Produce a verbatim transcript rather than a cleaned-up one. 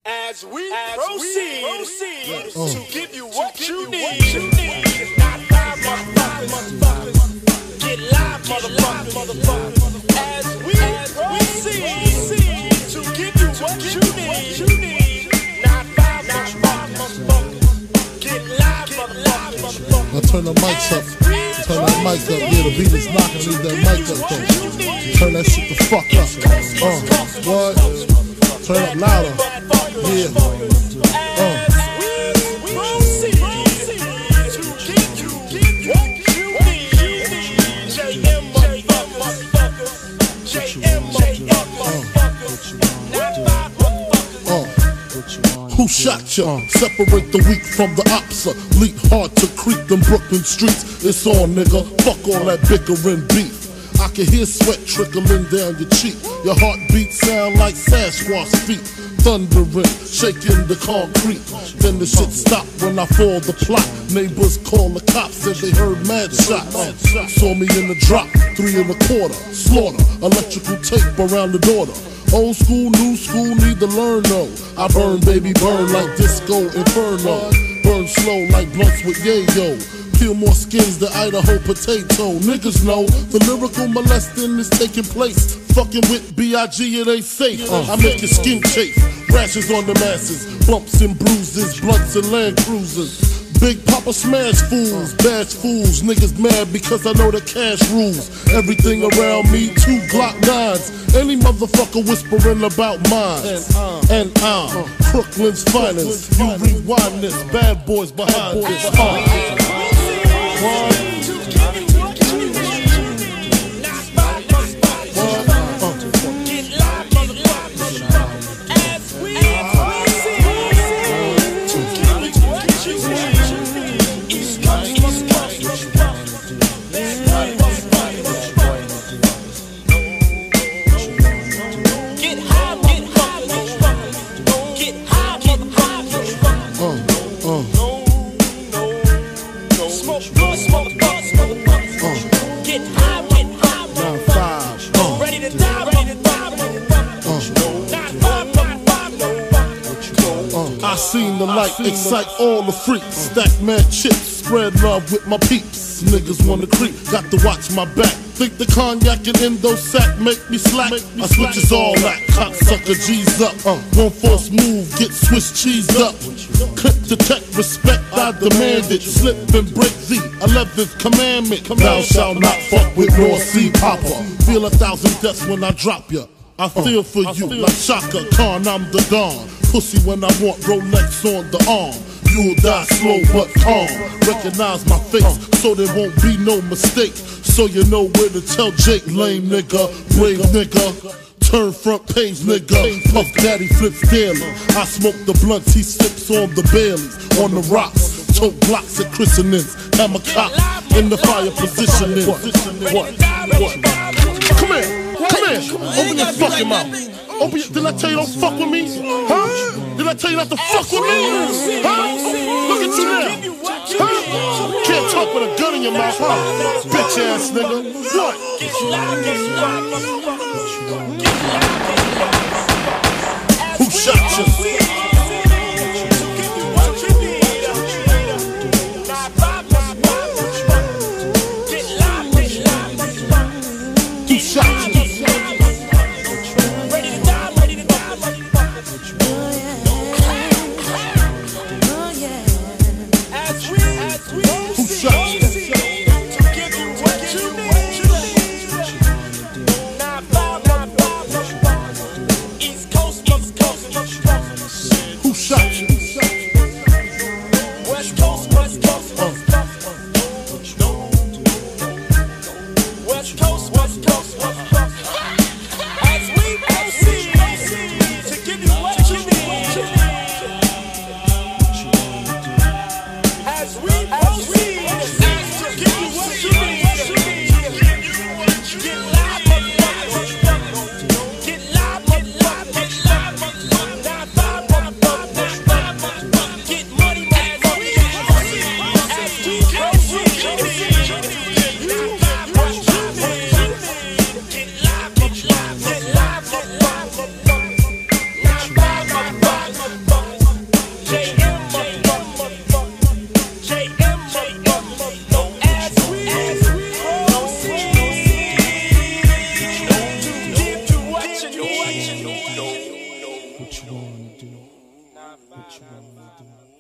As we as proceed, we proceed uh, to give you what to you, need. What you need. It's not five motherfuckers. Get live, motherfuckers. motherfuckers. As we as proceed to give you what you need. You need. Not five motherfuckers. Get live, motherfuckers. Now turn the mics up. Turn that mic up. Yeah, the beat is knocking. Leave that mic up though. Turn that shit the fuck up. Uh, what? Turn it louder. Yeah. Uh. Who shot ya? Uh. Separate the weak from the opsa. Leap hard to creep them Brooklyn streets. It's on, nigga. Fuck all that bickering beef. I can hear sweat trickling down your cheek. Your heartbeat sound like Sasquatch feet. Thundering, shaking the concrete. Then the shit stopped when I fall the plot. Neighbors call the cops, said they heard mad shots. Uh, saw me in the drop, three and a quarter. Slaughter, electrical tape around the daughter. Old school, new school, need to learn though. I burn, baby, burn like disco inferno. Burn slow like blunts with yayo. Peel more skins than Idaho potato. Niggas know the lyrical molesting is taking place. Fucking with B I G it ain't safe. Uh, I make your skin chafe. Rashes on the masses. Bumps and bruises. Blunts and Land Cruisers. Big Papa smash fools. Bash fools. Niggas mad because I know the cash rules. Everything around me, two Glock nines. Any motherfucker whispering about mine. And I'm uh, Brooklyn's finest. You rewind this. Bad boys behind this. Uh, One. I seen the light excite all the freaks. Stack mad chips, spread love with my peeps. Niggas wanna creep, got to watch my back. Think the cognac and endo sack make me slack. I switches all that, cocksucker G's up. One false move, get Swiss cheese up. Clip detect, respect, I demand it. Slip and break the eleventh commandment. Thou shalt not fuck with North Sea Popper. Feel a thousand deaths when I drop ya. I feel for you like Shaka Khan, I'm the Don. Pussy when I want Rolex on the arm. You'll die slow but calm. Recognize my face so there won't be no mistake. So you know where to tell Jake, lame nigga, brave nigga. Turn front page nigga. Puff Daddy flips daily. I smoke the blunts, he sips on the Baileys. On the rocks, tote blocks at christenings. Hammer cop in the fire positioning. What? What? What? Come here. Come here, open your fucking mouth. Open your, did I tell you don't fuck with me? Huh? Did I tell you not to fuck with me? Huh? Look at you now. Huh? Can't talk with a gun in your mouth, huh? Bitch ass nigga. What? Who shot you? wanna do? What you wanna do?